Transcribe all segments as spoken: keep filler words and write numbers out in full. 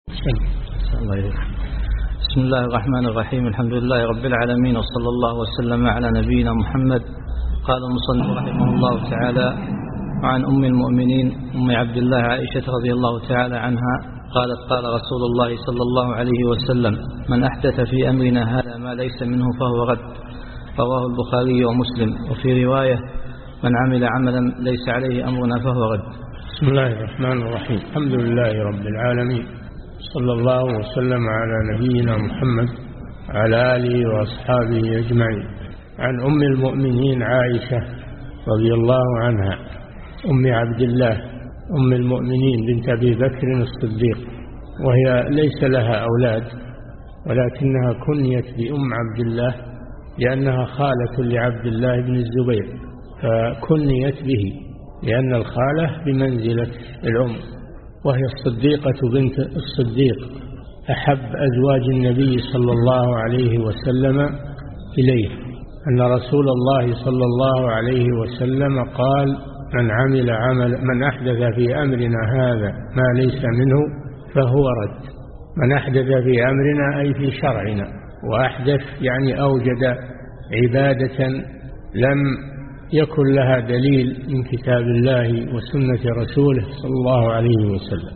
بسم الله الرحمن الرحيم. الحمد لله رب العالمين، وصلى الله وسلم على نبينا محمد. قال المصنف رحمه الله تعالى: وعن أم المؤمنين أم عبد الله عائشة رضي الله تعالى عنها قالت: قال رسول الله صلى الله عليه وسلم: من أحدث في أمرنا هذا ما ليس منه فهو رد. رواه البخاري ومسلم. وفي رواية: من عمل عملا ليس عليه أمرنا فهو رد. بسم الله الرحمن الرحيم. الحمد لله رب العالمين، صلى الله وسلم على نبينا محمد وعلى آله وأصحابه أجمعين. عن أم المؤمنين عائشة رضي الله عنها أم عبد الله أم المؤمنين بنت أبي بكر الصديق، وهي ليس لها أولاد، ولكنها كنيت بأم عبد الله لأنها خالة لعبد الله بن الزبير، فكنيت به لأن الخالة بمنزلة الأم. وهي الصديقة بنت الصديق، أحب أزواج النبي صلى الله عليه وسلم إليه، أن رسول الله صلى الله عليه وسلم قال: من عمل عمل من أحدث في أمرنا هذا ما ليس منه فهو رد. من أحدث في أمرنا أي في شرعنا، وأحدث يعني أوجد عبادة لم يكن لها دليل من كتاب الله وسنة رسوله صلى الله عليه وسلم،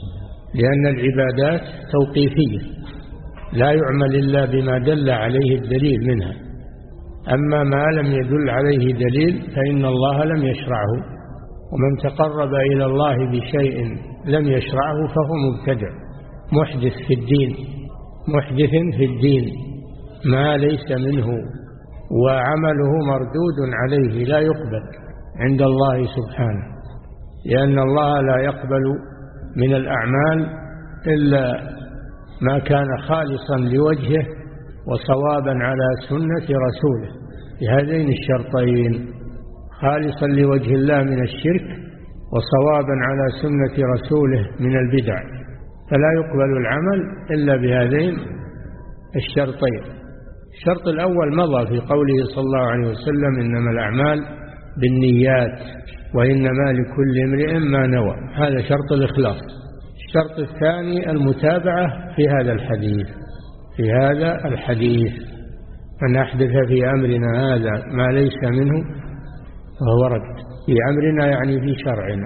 لأن العبادات توقيفية لا يعمل إلا بما دل عليه الدليل منها، أما ما لم يدل عليه دليل فإن الله لم يشرعه، ومن تقرب إلى الله بشيء لم يشرعه فهو مبتدع محدث في الدين محدث في الدين ما ليس منه، وعمله مردود عليه لا يقبل عند الله سبحانه، لأن الله لا يقبل من الأعمال إلا ما كان خالصا لوجهه وصوابا على سنة رسوله بهذين الشرطين: خالصا لوجه الله من الشرك، وصوابا على سنة رسوله من البدع، فلا يقبل العمل إلا بهذين الشرطين. الشرط الأول مضى في قوله صلى الله عليه وسلم: إنما الأعمال بالنيات وإنما لكل امرئ ما نوى. هذا شرط الإخلاص. الشرط الثاني المتابعة في هذا الحديث في هذا الحديث من أحدث في أمرنا هذا ما ليس منه فهو رد. في أمرنا يعني في شرعنا،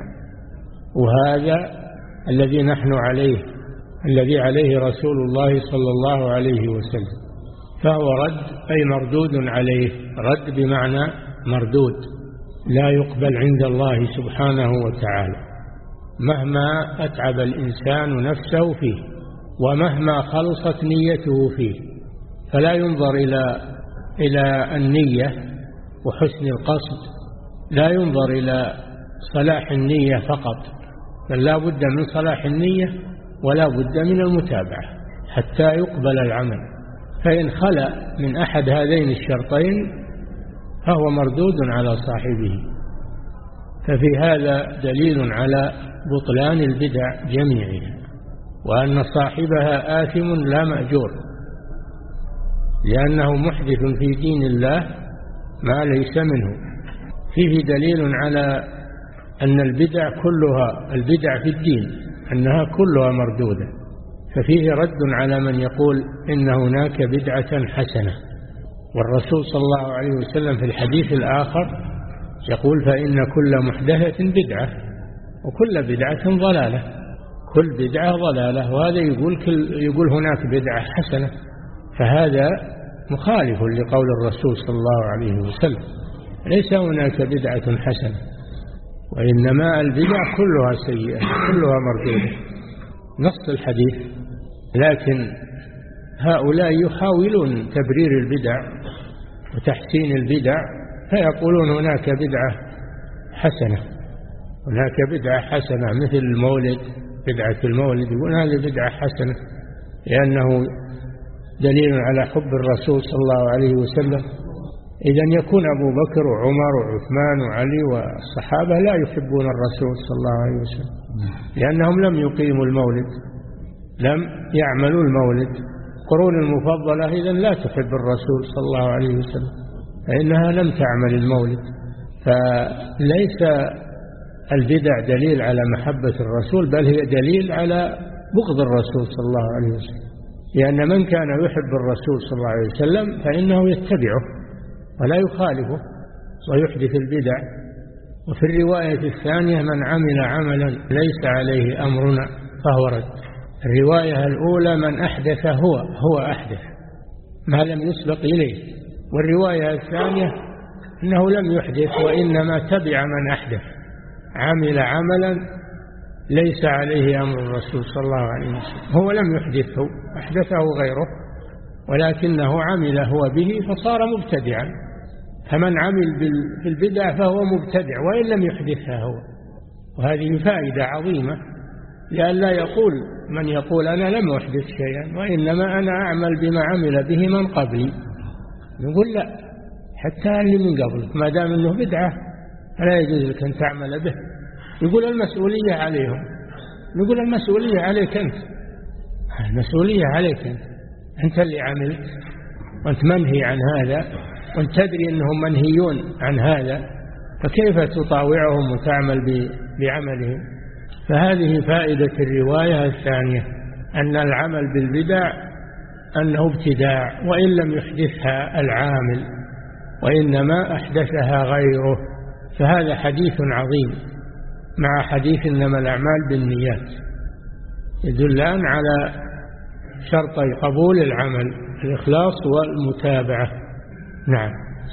وهذا الذي نحن عليه الذي عليه رسول الله صلى الله عليه وسلم، فهو رد أي مردود عليه. رد بمعنى مردود، لا يقبل عند الله سبحانه وتعالى مهما أتعب الإنسان نفسه فيه، ومهما خلصت نيته فيه، فلا ينظر إلى إلى النية وحسن القصد، لا ينظر إلى صلاح النية فقط، بل لا بد من صلاح النية ولا بد من المتابعة حتى يقبل العمل. فإن خلأ من أحد هذين الشرطين فهو مردود على صاحبه. ففي هذا دليل على بطلان البدع جميعها، وأن صاحبها آثم لا مأجور، لأنه محدث في دين الله ما ليس منه. فيه دليل على أن البدع كلها البدع في الدين أنها كلها مردودة، ففيه رد على من يقول إن هناك بدعة حسنة. والرسول صلى الله عليه وسلم في الحديث الآخر يقول: فإن كل محدثة بدعة وكل بدعة ضلالة. كل بدعة ضلالة، وهذا يقول كل يقول هناك بدعة حسنة، فهذا مخالف لقول الرسول صلى الله عليه وسلم. ليس هناك بدعة حسنة، وإنما البدع كلها سيئة كلها مردودة، نص الحديث. لكن هؤلاء يحاولون تبرير البدع وتحسين البدع، فيقولون هناك بدعة حسنة هناك بدعة حسنة مثل المولد، بدعة المولد، يقول هذه بدعة حسنة لأنه دليل على حب الرسول صلى الله عليه وسلم. إذن يكون أبو بكر وعمر وعثمان وعلي والصحابة لا يحبون الرسول صلى الله عليه وسلم، لأنهم لم يقيموا المولد، لم يعملوا المولد. القرون المفضلة إذن لا تحب الرسول صلى الله عليه وسلم، فإنها لم تعمل المولد. فليس البدع دليل على محبة الرسول، بل هي دليل على بغض الرسول صلى الله عليه وسلم، لأن من كان يحب الرسول صلى الله عليه وسلم فإنه يتبعه ولا يخالفه ويحدث البدع. وفي الرواية الثانية من عمل عملا ليس عليه أمرنا فهو رد. الرواية الأولى من أحدث هو هو أحدث ما لم يسبق إليه، والرواية الثانية أنه لم يحدث وإنما تبع من أحدث، عمل عملا ليس عليه أمر الرسول صلى الله عليه وسلم، هو لم يحدثه، أحدثه غيره ولكنه عمل هو به فصار مبتدعا. فمن عمل بالبدع فهو مبتدع وإن لم يحدثها هو. وهذه فائدة عظيمة، لئلا يقول من يقول أنا لم أحدث شيئا وإنما أنا أعمل بما عمل به من قبلي. نقول لا، حتى اللي من قبلك ما دام أنه بدعة فلا يجوز لك أن تعمل به. يقول المسؤولية عليهم، نقول المسؤولية عليك أنت، المسؤولية عليك أنت، أنت اللي عملت وأنت منهي عن هذا وأنت تدري أنهم منهيون عن هذا، فكيف تطاوعهم وتعمل بعملهم؟ فهذه فائدة الرواية الثانية، أن العمل بالبدع أنه ابتداع وإن لم يحدثها العامل وإنما أحدثها غيره. فهذا حديث عظيم مع حديث إنما الأعمال بالنيات، يدلان على شرطي قبول العمل، الإخلاص والمتابعة. نعم.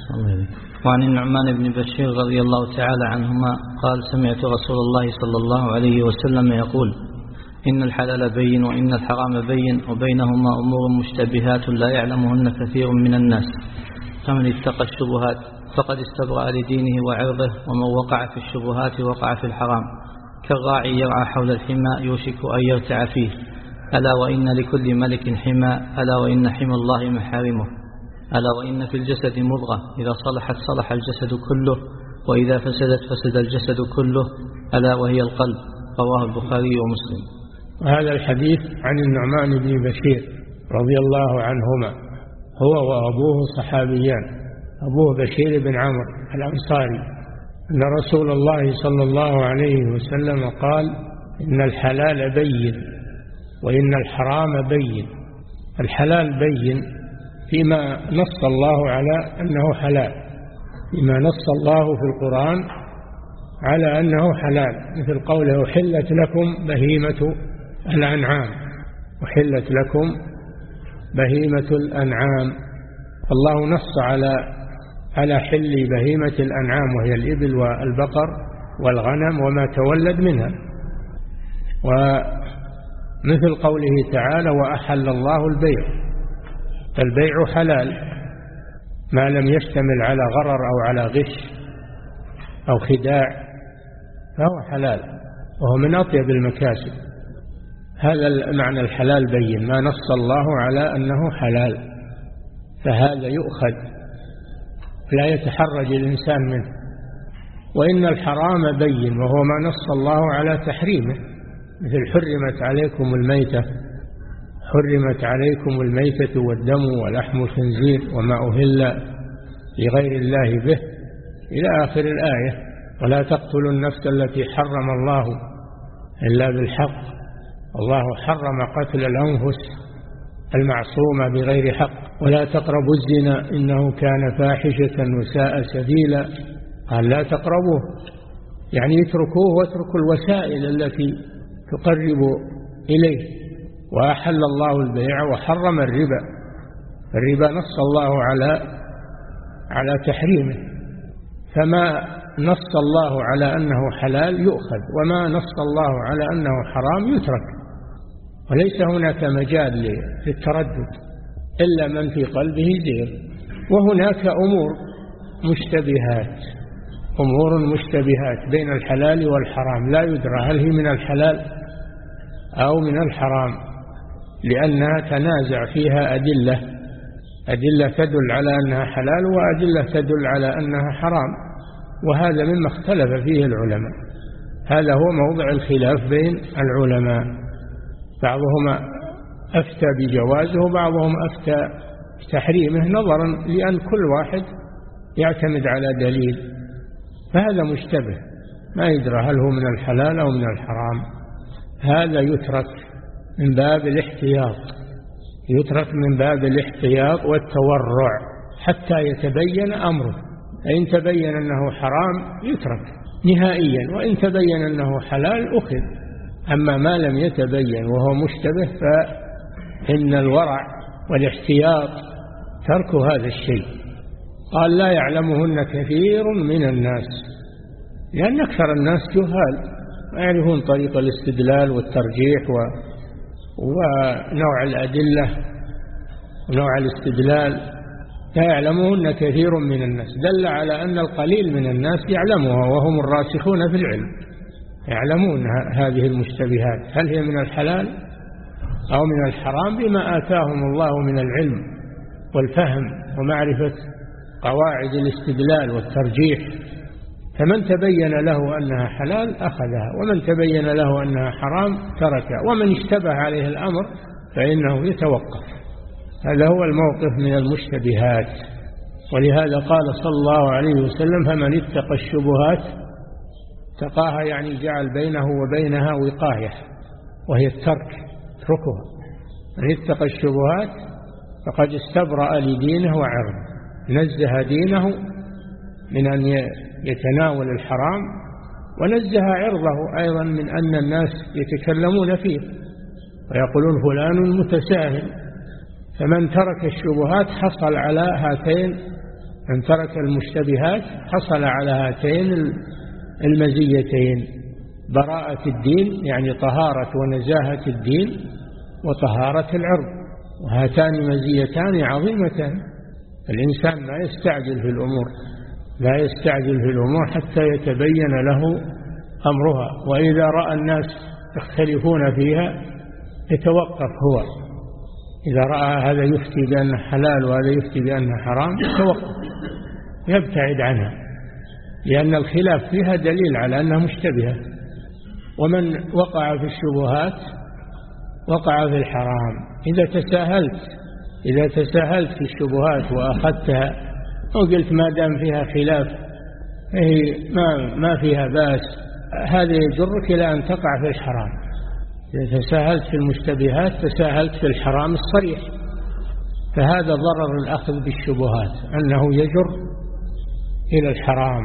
وعن النعمان بن بشير رضي الله تعالى عنهما قال سمعت رسول الله صلى الله عليه وسلم يقول إن الحلال بين وإن الحرام بين وبينهما أمور مشتبهات لا يعلمهن كثير من الناس، فمن اتقى الشبهات فقد استبرأ لدينه وعرضه، ومن وقع في الشبهات وقع في الحرام، كالراعي يرعى حول الحمى يوشك أن يرتع فيه، ألا وإن لكل ملك حمى، ألا وإن حمى الله محارمه، ألا وإن في الجسد مضغة إذا صلحت صلح الجسد كله وإذا فسدت فسد الجسد كله، ألا وهي القلب. رواه البخاري ومسلم. وهذا الحديث عن النعمان بن بشير رضي الله عنهما، هو وأبوه صحابيان، أبوه بشير بن عمرو الأنصاري، أن رسول الله صلى الله عليه وسلم قال إن الحلال بين وإن الحرام بين. الحلال بين فيما نص الله على أنه حلال، فيما نص الله في القرآن على أنه حلال، مثل قوله أحلت لكم بهيمة الأنعام، أحلت لكم بهيمة الأنعام. الله نص على على حل بهيمة الأنعام وهي الإبل والبقر والغنم وما تولد منها. ومثل قوله تعالى وأحل الله البيع، فالبيع حلال ما لم يشتمل على غرر أو على غش أو خداع فهو حلال، وهو من أطيب المكاسب. هذا معنى الحلال بين، ما نص الله على أنه حلال فهذا يؤخذ لا يتحرج الإنسان منه. وإن الحرام بين، وهو ما نص الله على تحريمه، مثل حرمت عليكم الميتة، حرمت عليكم الميتة والدم ولحم الخنزير وما أهل لغير الله به إلى آخر الآية. ولا تقتلوا النفس التي حرم الله إلا بالحق، الله حرم قتل الأنفس المعصومة بغير حق. ولا تقربوا الزنا إنه كان فاحشة وساء سبيلا، قال لا تقربوه، يعني اتركوه واتركوا الوسائل التي تقرب إليه. وأحل الله البيع وحرم الربا، الربا نص الله على على تحريمه، فما نص الله على أنه حلال يؤخذ، وما نص الله على أنه حرام يترك، وليس هناك مجال للتردد إلا من في قلبه زيغ. وهناك أمور مشتبهات، أمور مشتبهات بين الحلال والحرام لا يدرى هل هي من الحلال أو من الحرام، لأنها تنازع فيها أدلة، أدلة تدل على أنها حلال وأدلة تدل على أنها حرام، وهذا مما اختلف فيه العلماء. هذا هو موضع الخلاف بين العلماء، بعضهم أفتى بجوازه وبعضهم أفتى بتحريمه، نظرا لأن كل واحد يعتمد على دليل، فهذا مشتبه ما يدرى هل هو من الحلال أو من الحرام. هذا يترك من باب الاحتياط، يترك من باب الاحتياط والتورع حتى يتبين أمره. فإن تبين أنه حرام يترك نهائيا، وإن تبين أنه حلال أخذ. أما ما لم يتبين وهو مشتبه فإن الورع والاحتياط ترك هذا الشيء. قال لا يعلمهن كثير من الناس، لأن أكثر الناس جهال، ما يعرفون طريق الاستدلال والترجيح و... ونوع الأدلة ونوع الاستدلال، لا يعلمهن كثير من الناس. دل على أن القليل من الناس يعلمها، وهم الراسخون في العلم، يعلمون هذه المشتبهات، هل هي من الحلال أو من الحرام، بما آتاهم الله من العلم والفهم ومعرفة قواعد الاستدلال والترجيح. فمن تبين له أنها حلال أخذها، ومن تبين له أنها حرام تركها، ومن اشتبه عليه الأمر فإنه يتوقف. هذا هو الموقف من المشتبهات. ولهذا قال صلى الله عليه وسلم: فمن اتقى الشبهات، تقاها يعني جعل بينه وبينها وقاية، وهي الترك، اتركها. من اتقى الشبهات فقد استبرأ لدينه وعرضه، نزه دينه من أن يتناول الحرام، ونزه عرضه أيضا من أن الناس يتكلمون فيه ويقولون فلان متساهل. فمن ترك الشبهات حصل على هاتين، من ترك المشتبهات حصل على هاتين المزيتين: براءة الدين يعني طهارة ونزاهة الدين، وطهارة العرض، وهاتان مزيتان عظيمتان. الإنسان لا يستعجل في الأمور، لا يستعجل في الأمور حتى يتبين له أمرها. وإذا رأى الناس يختلفون فيها يتوقف هو، إذا رأى هذا يفتي بأنه حلال وهذا يفتي بأنه حرام يتوقف، يبتعد عنها، لأن الخلاف فيها دليل على أنها مشتبهة. ومن وقع في الشبهات وقع في الحرام. إذا تساهلت إذا تساهلت في الشبهات وأخذتها وقلت ما دام فيها خلاف هي ما ما فيها بأس، هذا يجرك إلى أن تقع في الحرام. إذا تساهلت في المشتبهات تساهلت في الحرام الصريح. فهذا ضرر الأخذ بالشبهات، أنه يجر إلى الحرام،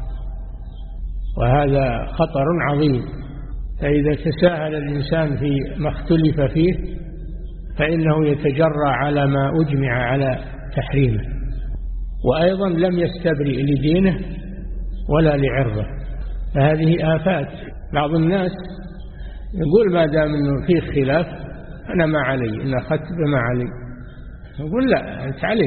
وهذا خطر عظيم. فإذا تساهل الإنسان في ما اختلف فيه فإنه يتجرى على ما أجمع على تحريمه، وأيضا لم يستبرئ لدينه ولا لعرضه. فهذه آفات. بعض الناس يقول ما دام أنه فيه خلاف أنا ما علي، إن أخذت بما علي. يقول لا، أنت عليك،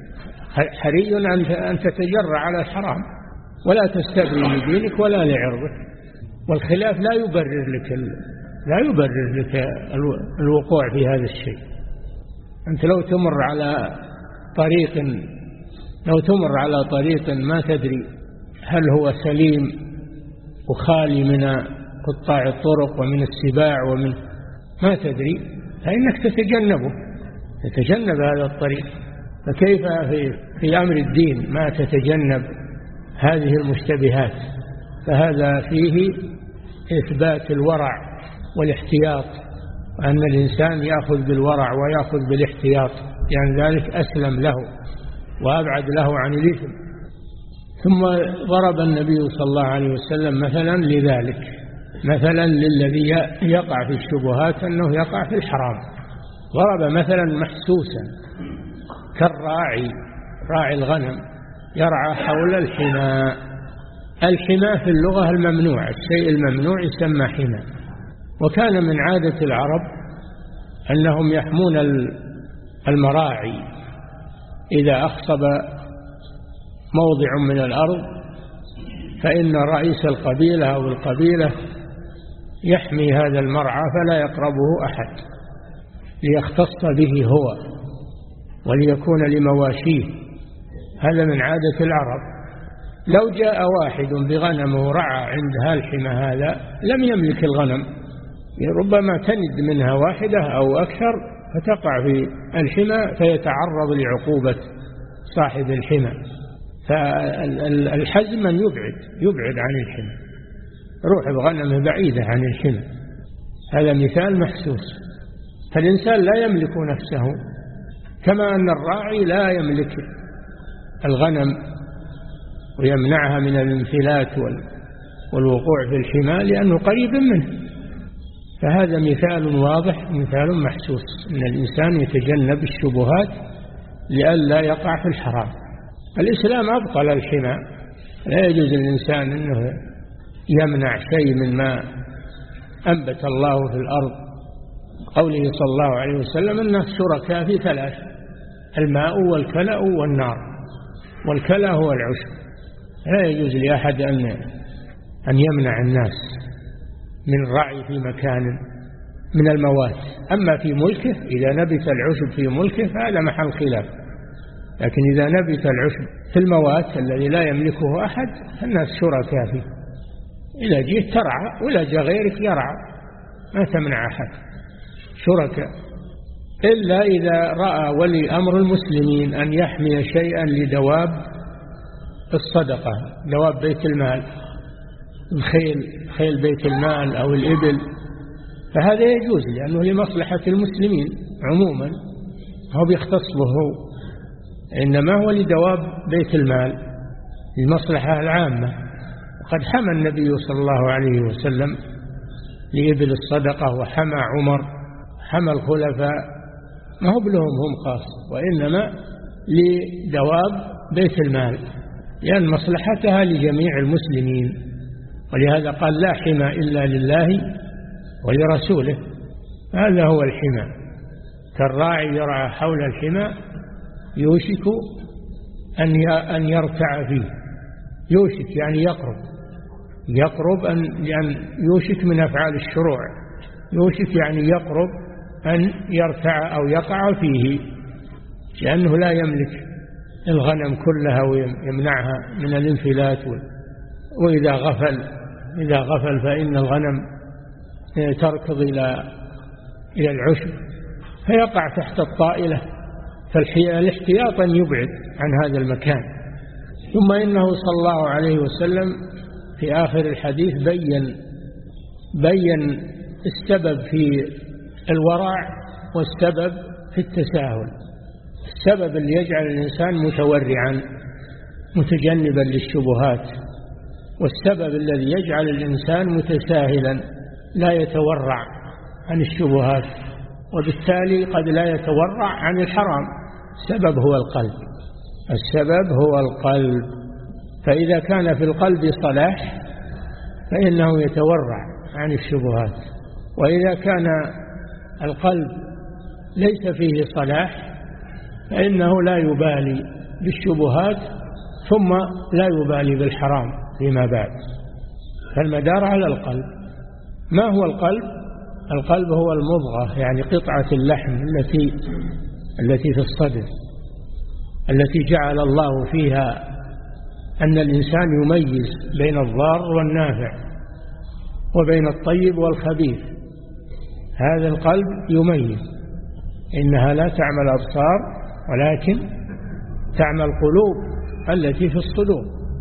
حري أن تتجرى على الحرام ولا تستبرئ لدينك ولا لعرضك. والخلاف لا يبرر لك لا يبرر لك الوقوع في هذا الشيء. أنت لو تمر على طريق لو تمر على طريق ما تدري هل هو سليم وخالي من قطاع الطرق ومن السباع ومن ما تدري، فإنك تتجنبه تتجنب هذا الطريق. فكيف في, في أمر الدين ما تتجنب هذه المشتبهات؟ فهذا فيه إثبات الورع والاحتياط، وأن الإنسان يأخذ بالورع ويأخذ بالاحتياط، يعني ذلك أسلم له وأبعد له عن الإثم. ثم ضرب النبي صلى الله عليه وسلم مثلا لذلك، مثلا للذي يقع في الشبهات أنه يقع في الحرام. ضرب مثلا محسوسا كالراعي، راعي الغنم يرعى حول الحمى. الحمى في اللغة الممنوع، الشيء الممنوع يسمى حمى. وكان من عادة العرب أنهم يحمون المراعي. إذا أخصب موضع من الأرض فإن رئيس القبيلة أو القبيلة يحمي هذا المرعى فلا يقربه أحد، ليختص به هو وليكون لمواشيه. هذا من عادة العرب. لو جاء واحد بغنم ورعى عندها الحمى هذا لم يملك الغنم، ربما تند منها واحدة أو أكثر فتقع في الحمى فيتعرض لعقوبة صاحب الحمى. فالحزم من يبعد يبعد عن الحمى، روح بغنمه بعيدة عن الحمى. هذا مثال محسوس. فالإنسان لا يملك نفسه، كما أن الراعي لا يملك الغنم ويمنعها من الانفلات والوقوع في الحمى لأنه قريب منه. فهذا مثال واضح، مثال محسوس، أن الإنسان يتجنب الشبهات لئلا يقع في الحرام. الإسلام أبطل الحمى، لا يجوز للإنسان أنه يمنع شيء من ما أنبت الله في الأرض. قوله صلى الله عليه وسلم الناس شركاء في ثلاث: الماء والكلأ والنار. والكلأ هو العشب. لا يجوز لأحد أن أن يمنع الناس من الرعي في مكان من الموات. أما في ملكه، إذا نبت العشب في ملكه فهذا محل خلاف، لكن إذا نبت العشب في الموات الذي لا يملكه أحد الناس شركاء فيه. إذا جئت ترعى ولا جاء غيرك يرعى، ما تمنع أحد، شركاء. إلا إذا رأى ولي أمر المسلمين أن يحمي شيئا لدواب الصدقة، دواب بيت المال، الخيل، خيل بيت المال أو الإبل، فهذا يجوز لأنه لمصلحة المسلمين عموما، هو بيختص به، إنما هو لدواب بيت المال للمصلحة العامة. وقد حمى النبي صلى الله عليه وسلم لإبل الصدقة، وحمى عمر، حمى الخلفاء، ما هو بلهم هم خاص، وإنما لدواب بيت المال لأن مصلحتها لجميع المسلمين. ولهذا قال لا حمى إلا لله ولرسوله. هذا هو الحمى. كالراعي يرعى حول الحمى يوشك أن يرتع فيه. يوشك يعني يقرب، يقرب أن يعني يوشك من أفعال الشروع. يوشك يعني يقرب أن يرتع أو يقع فيه، لأنه لا يملك الغنم كلها ويمنعها من الانفلات. وإذا غفل إذا غفل فإن الغنم تركض إلى إلى العشب فيقع تحت الطائلة، فالاحتياط أن يبعد عن هذا المكان. ثم إنه صلى الله عليه وسلم في آخر الحديث بين بين السبب في الورع والسبب في التساهل. السبب اللي يجعل الإنسان متورعا متجنبا للشبهات، والسبب الذي يجعل الإنسان متساهلا لا يتورع عن الشبهات، وبالتالي قد لا يتورع عن الحرام. السبب هو القلب، السبب هو القلب. فإذا كان في القلب صلاح فإنه يتورع عن الشبهات، وإذا كان القلب ليس فيه صلاح فإنه لا يبالي بالشبهات ثم لا يبالي بالحرام فيما بعد. فالمدار على القلب. ما هو القلب؟ القلب هو المضغة، يعني قطعة اللحم التي التي في الصدر، التي جعل الله فيها أن الإنسان يميز بين الضار والنافع وبين الطيب والخبيث. هذا القلب يميز. إنها لا تعمى الأبصار ولكن تعمى القلوب التي في الصدور.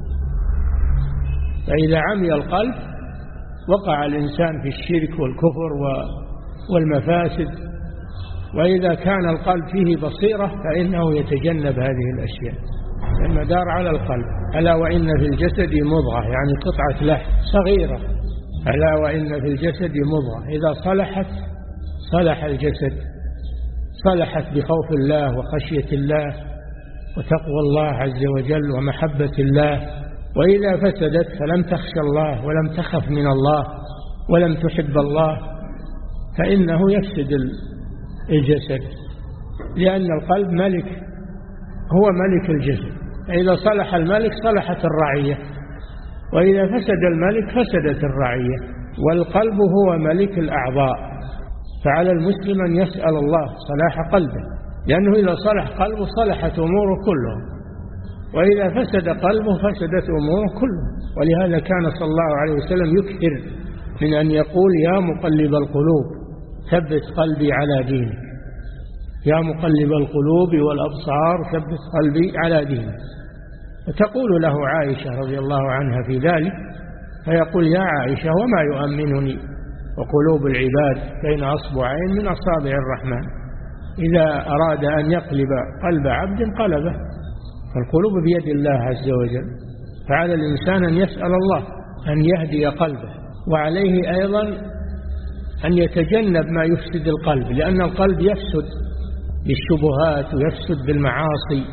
فإذا عمي القلب وقع الإنسان في الشرك والكفر والمفاسد. وإذا كان القلب فيه بصيرة فإنه يتجنب هذه الأشياء. المدار على القلب. ألا وإن في الجسد مضغة، يعني قطعة لحم صغيرة. ألا وإن في الجسد مضغة إذا صلحت صلح الجسد، صلحت بخوف الله وخشية الله وتقوى الله عز وجل ومحبة الله. وإذا فسدت فلم تخشى الله ولم تخف من الله ولم تحب الله فإنه يفسد الجسد، لأن القلب ملك، هو ملك الجسد. إذا صلح الملك صلحت الرعية، وإذا فسد الملك فسدت الرعية. والقلب هو ملك الأعضاء، فعلى المسلم أن يسأل الله صلاح قلبه، لأنه إذا صلح قلبه صلحت أموره كلها، وإذا فسد قلبه فسدت أموره كلها. ولهذا كان صلى الله عليه وسلم يكثر من أن يقول يا مقلب القلوب ثبت قلبي على دينك، يا مقلب القلوب والأبصار ثبت قلبي على دينك. وتقول له عائشة رضي الله عنها في ذلك، فيقول يا عائشة وما يؤمنني وقلوب العباد بين أصبعين من أصابع الرحمن، إذا أراد أن يقلب قلب عبد قلبه، فالقلوب بيد الله عز وجل. فعلى الإنسان أن يسأل الله أن يهدي قلبه، وعليه أيضا أن يتجنب ما يفسد القلب، لأن القلب يفسد بالشبهات ويفسد بالمعاصي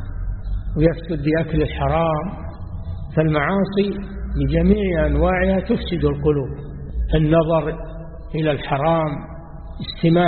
ويفسد بأكل الحرام. فالمعاصي بجميع أنواعها تفسد القلوب، النظر إلى الحرام، استماع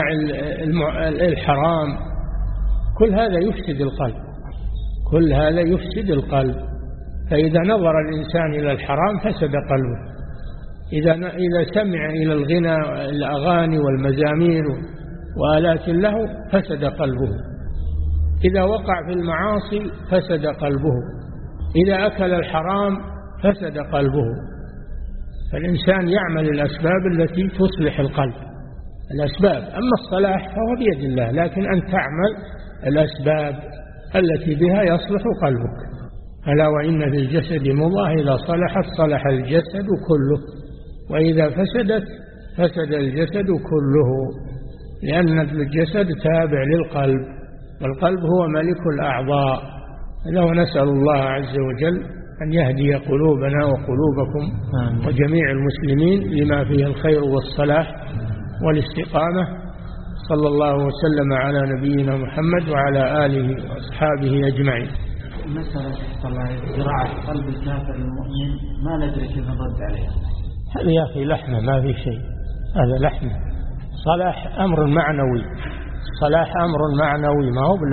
الحرام، كل هذا يفسد القلب، كل هذا يفسد القلب. فإذا نظر الإنسان إلى الحرام فسد قلبه، إذا إذا سمع إلى الغنى الأغاني والمزامير وآلات له فسد قلبه، إذا وقع في المعاصي فسد قلبه، إذا أكل الحرام فسد قلبه. فالإنسان يعمل الأسباب التي تصلح القلب، الأسباب. أما الصلاح فهو بيد الله، لكن أن تعمل الأسباب التي بها يصلح قلبك. ألا وإن في الجسد مضغة إذا صلحت صلح الجسد كله، وإذا فسدت فسد الجسد كله، لأن الجسد تابع للقلب، والقلب هو ملك الأعضاء. لو نسأل الله عز وجل أن يهدي قلوبنا وقلوبكم وجميع المسلمين لما فيه الخير والصلاح والاستقامة. صلى الله وسلم على نبينا محمد وعلى آله وأصحابه أجمعين. مسألة زراعة قلب الكافر المؤمن ما ندري كيف نرد عليها. هذا يا أخي لحمة، ما في شيء، هذا لحمة. صلاح أمر معنوي، صلاح أمر معنوي، ما هو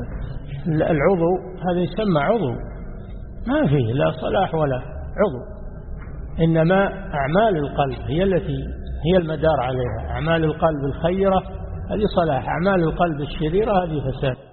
العضو هذا يسمى عضو، ما فيه لا صلاح ولا عضو، إنما أعمال القلب هي التي هي المدار عليها. أعمال القلب الخيرة هذه صلاح، أعمال القلب الشريرة هذه فساد.